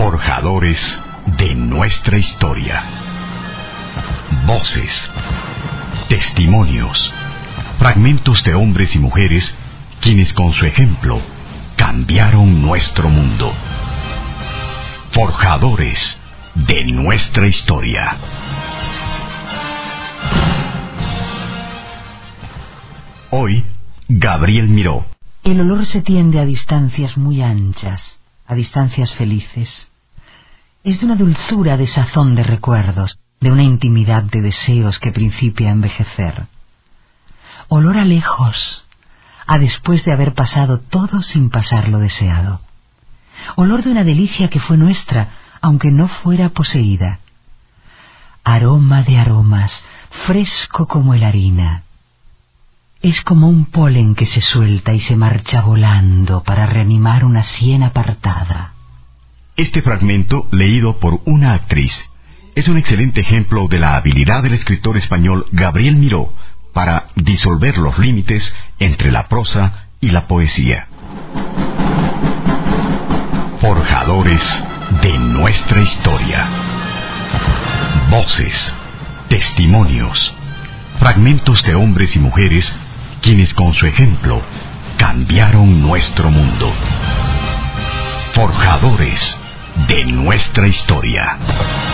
Forjadores de nuestra historia. Voces, testimonios, fragmentos de hombres y mujeres quienes con su ejemplo cambiaron nuestro mundo. Forjadores de nuestra historia. Hoy, Gabriel Miró. El olor se tiende a distancias muy anchas, a distancias felices. Es de una dulzura de sazón de recuerdos, de una intimidad de deseos que principia a envejecer. Olor a lejos, a después de haber pasado todo sin pasar lo deseado. Olor de una delicia que fue nuestra, aunque no fuera poseída. Aroma de aromas, fresco como la harina. Es como un polen que se suelta y se marcha volando para reanimar una sien apartada. Este fragmento, leído por una actriz, es un excelente ejemplo de la habilidad del escritor español Gabriel Miró para disolver los límites entre la prosa y la poesía. Forjadores de nuestra historia. Voces, testimonios, fragmentos de hombres y mujeres quienes con su ejemplo cambiaron nuestro mundo. Forjadores de nuestra historia.